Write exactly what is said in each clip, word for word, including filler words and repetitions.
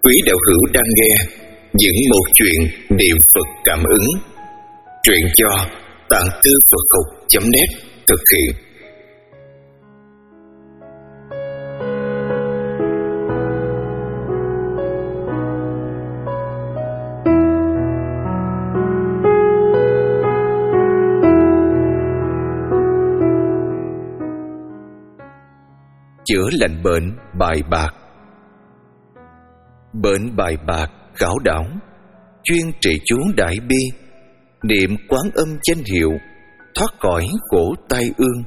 Quý đạo hữu đang nghe những một chuyện niệm Phật cảm ứng. Truyện do tạng thư Phật học chấm net thực hiện. Chữa lành bệnh bài bạc. Bệnh bài bạc khảo đảo, chuyên trị chú đại bi, niệm Quán Âm danh hiệu, thoát khỏi khổ tai ương.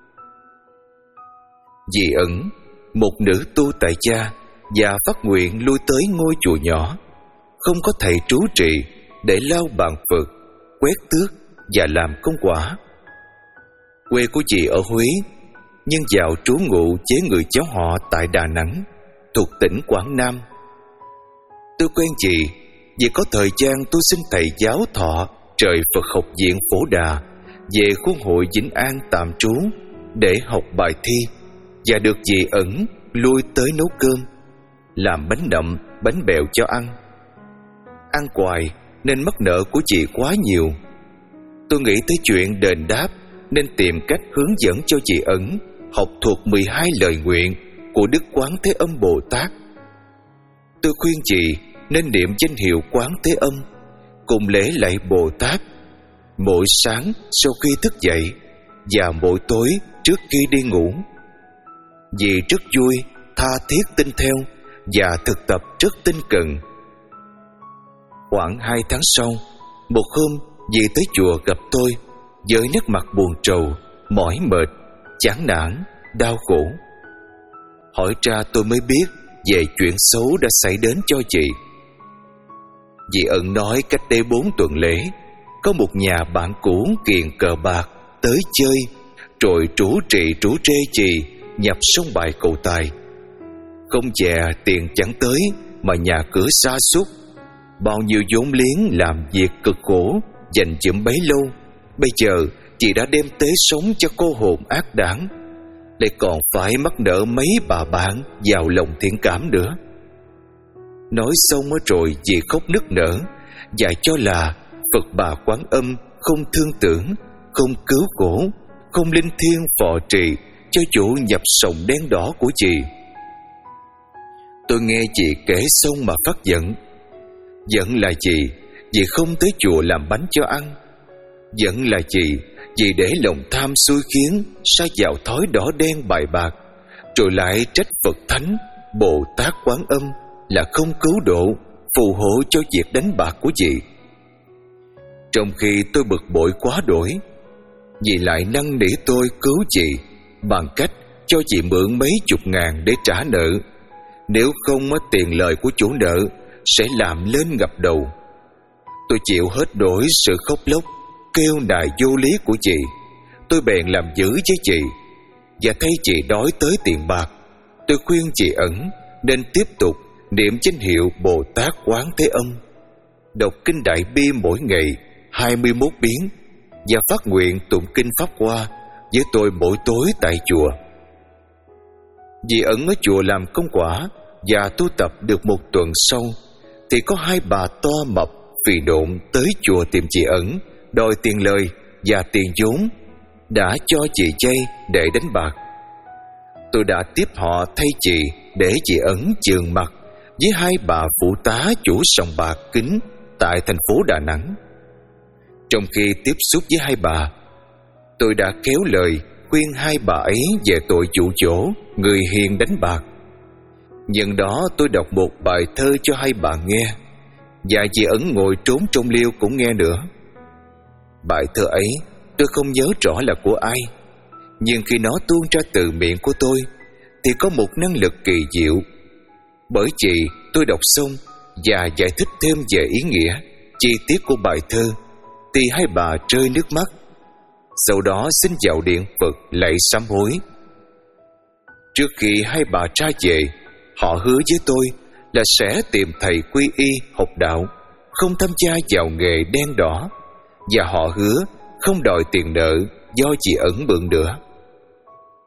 Dị ẩn, một nữ tu tại gia và phát nguyện lui tới ngôi chùa nhỏ, không có thầy trú trì để lau bàn Phật, quét tước và làm công quả. Quê của chị ở Huế, nhưng vào trú ngụ với người cháu họ tại Đà Nẵng, thuộc tỉnh Quảng Nam. Tôi quen chị vì có thời gian tôi xin thầy giáo thọ trời Phật học viện Phổ Đà về khuôn hội Vĩnh An tạm trú để học bài thi, và được dì ẩn lui tới nấu cơm, làm bánh nậm, bánh bèo cho ăn. Ăn hoài nên mắc nợ của chị quá nhiều. Tôi nghĩ tới chuyện đền đáp nên tìm cách hướng dẫn cho chị ẩn học thuộc mười hai lời nguyện của Đức Quán Thế Âm Bồ Tát. Tôi khuyên chị nên niệm danh hiệu Quán Thế Âm cùng lễ lạy Bồ Tát mỗi sáng sau khi thức dậy và mỗi tối trước khi đi ngủ. Vì rất vui, tha thiết tin theo và thực tập rất tinh cần. Khoảng hai tháng sau, một hôm dì tới chùa gặp tôi với nét mặt buồn rầu, mỏi mệt, chán nản, đau khổ. Hỏi ra tôi mới biết về chuyện xấu đã xảy đến cho chị. Dì ẩn nói cách đây bốn tuần lễ, có một nhà bạn cũ kiền cờ bạc tới chơi, rồi trú trị trú trê chị nhập sông bài cầu tài. Không chè tiền chẳng tới mà nhà cửa sa sút, bao nhiêu vốn liếng làm việc cực khổ dành dụm bấy lâu, bây giờ chị đã đem tế sống cho cô hồn ác đảng, lại còn phải mắc nợ mấy bà bạn giàu lòng thiện cảm nữa. Nói xong rồi chị khóc nức nở và cho là Phật Bà Quán Âm không thương tưởng, không cứu khổ, không linh thiêng phò trì cho chủ nhập sòng đen đỏ của chị. Tôi nghe chị kể xong mà phát giận. Giận là chị vì không tới chùa làm bánh cho ăn. Giận là chị vì để lòng tham xui khiến sa vào thói đỏ đen bài bạc, rồi lại trách Phật Thánh Bồ Tát Quán Âm là không cứu độ, phù hộ cho việc đánh bạc của chị. Trong khi tôi bực bội quá đỗi, dì lại năn nỉ tôi cứu chị bằng cách cho chị mượn mấy chục ngàn để trả nợ. Nếu không, tiền lời của chủ nợ sẽ làm lên ngập đầu. Tôi chịu hết nổi sự khóc lóc, kêu nài vô lý của chị. Tôi bèn làm dữ với chị, và thấy chị đói tới tiền bạc, tôi khuyên chị ẩn nên tiếp tục niệm danh hiệu Bồ Tát Quán Thế Âm, đọc kinh Đại Bi mỗi ngày hai mươi mốt biến, và phát nguyện tụng kinh Pháp Hoa với tôi mỗi tối tại chùa. Dì ẩn ở chùa làm công quả và tu tập được một tuần sau, thì có hai bà to mập phì độn tới chùa tìm chị ẩn đòi tiền lời và tiền vốn đã cho chị chay để đánh bạc. Tôi đã tiếp họ thay chị để chị ẩn chườn mặt với hai bà phụ tá chủ sòng bạc kính tại thành phố Đà Nẵng. Trong khi tiếp xúc với hai bà, tôi đã khéo lời khuyên hai bà ấy về tội dụ dỗ người hiền đánh bạc. Nhân đó tôi đọc một bài thơ cho hai bà nghe, và chị ẩn ngồi trốn trong liêu cũng nghe nữa. Bài thơ ấy tôi không nhớ rõ là của ai, nhưng khi nó tuôn ra từ miệng của tôi thì có một năng lực kỳ diệu. Bởi chị tôi đọc xong và giải thích thêm về ý nghĩa, chi tiết của bài thơ, thì hai bà rơi nước mắt. Sau đó xin vào điện Phật lạy sám hối. Trước khi hai bà ra về, họ hứa với tôi là sẽ tìm thầy quy y học đạo, không tham gia vào nghề đen đỏ, và họ hứa không đòi tiền nợ do chị ẩn mượn nữa.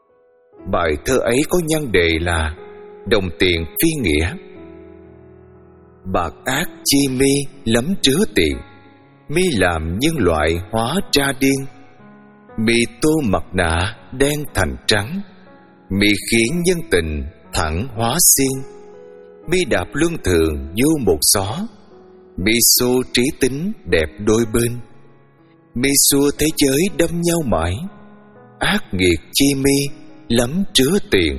Bài thơ ấy có nhan đề là Đồng tiền phi nghĩa. bạc ác chi mi lắm trứa tiện, mi làm nhân loại hóa ra điên. Mi tô mặt nạ đen thành trắng, mi khiến nhân tình thẳng hóa xiên. Mi đạp luân thường vô một xó, mi xô trí tính đẹp đôi bên. Mi xua thế giới đâm nhau mãi, ác nghiệt chi mi lắm trứa tiền.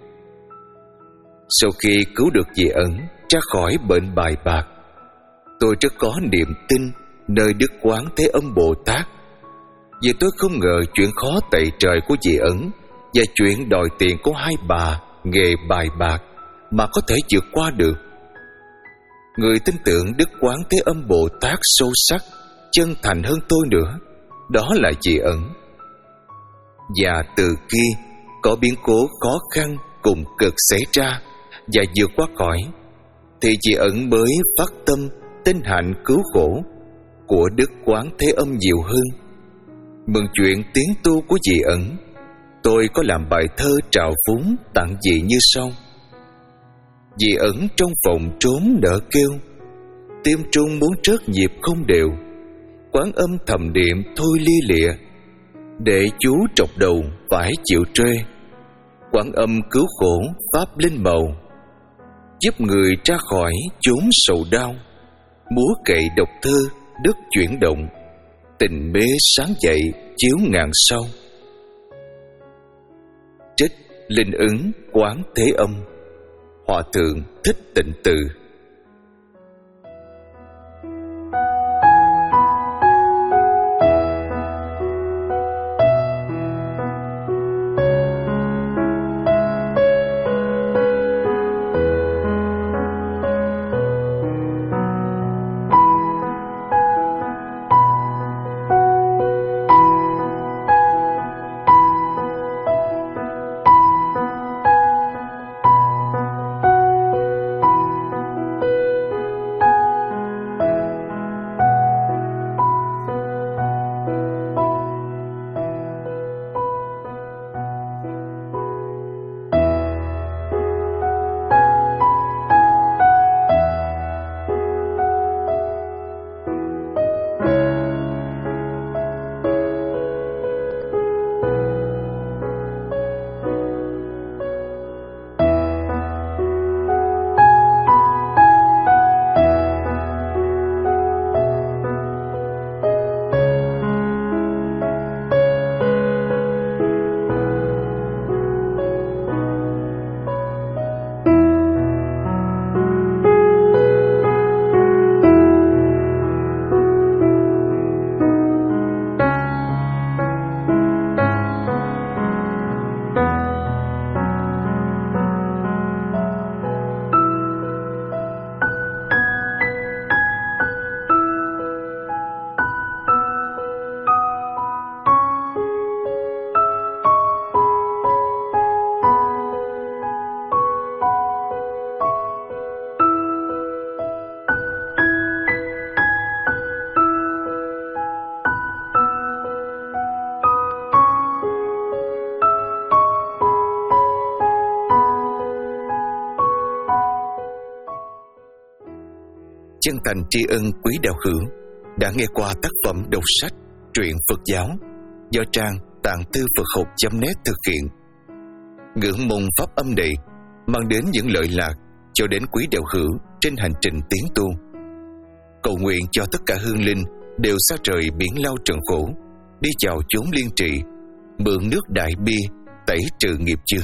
Sau khi cứu được dì Ẩn ra khỏi bệnh bài bạc, tôi rất có niềm tin nơi Đức Quán Thế Âm Bồ Tát, vì tôi không ngờ chuyện khó tày trời của dì Ẩn và chuyện đòi tiền của hai bà nghề bài bạc mà có thể vượt qua được. Người tin tưởng Đức Quán Thế Âm Bồ Tát sâu sắc, chân thành hơn tôi nữa, đó là dì Ẩn. Và từ khi có biến cố khó khăn cùng cực xảy ra và vượt qua khỏi, thì dì Ẩn mới phát tâm tin hạnh cứu khổ của Đức Quán Thế Âm nhiều hơn. Mừng chuyện tiến tu của dì Ẩn, tôi có làm bài thơ trào phúng tặng dì như sau: Dì Ẩn trong phòng trốn nở kêu, tim trung muốn trớt nhịp không đều. Quán Âm thầm niệm thôi lia lịa, để chú trọc đầu phải chịu trê. Quán Âm cứu khổ pháp linh màu, giúp người ra khỏi chốn sầu đau. Múa cậy đọc thơ đức chuyển động, tình mê sáng dậy chiếu ngàn sao. Trích Linh Ứng Quán Thế Âm, Hòa Thượng Thích Tịnh Từ. Chân thành tri ân quý đạo hữu đã nghe qua tác phẩm đọc sách Truyện Phật Giáo do trang tạng thư Phật học chấm net thực hiện. Ngưỡng mong pháp âm này mang đến những lợi lạc cho đến quý đạo hữu trên hành trình tiến tu. Cầu nguyện cho tất cả hương linh đều xa rời biển lao trần khổ, đi vào chốn liên trị, mượn nước đại bi tẩy trừ nghiệp chướng.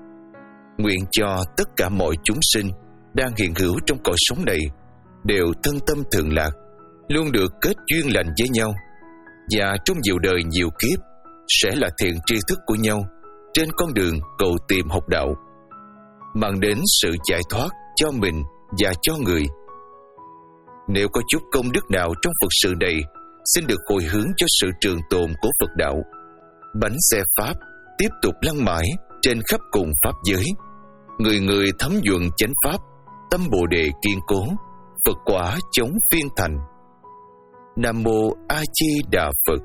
Nguyện cho tất cả mọi chúng sinh đang hiện hữu trong cõi sống này đều thân tâm thường lạc, luôn được kết duyên lành với nhau, và trong nhiều đời nhiều kiếp sẽ là thiện tri thức của nhau trên con đường cầu tìm học đạo, mang đến sự giải thoát cho mình và cho người. Nếu có chút công đức nào trong Phật sự này, xin được hồi hướng cho sự trường tồn của Phật đạo. Bánh xe Pháp tiếp tục lăn mãi trên khắp cùng Pháp giới, người người thấm nhuận chánh Pháp, tâm Bồ Đề kiên cố, Phật quả chống phiên thành. Nam Mô A Di Đà Phật.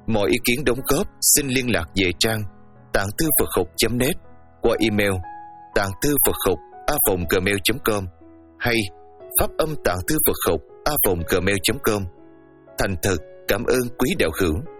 Mọi ý kiến đóng góp xin liên lạc về trang tạng thư Phật học chấm net qua email tạng thư Phật học a vòng gmail chấm com hay pháp âm tạng thư Phật học a vòng gmail chấm com. Thành thật cảm ơn quý đạo hữu.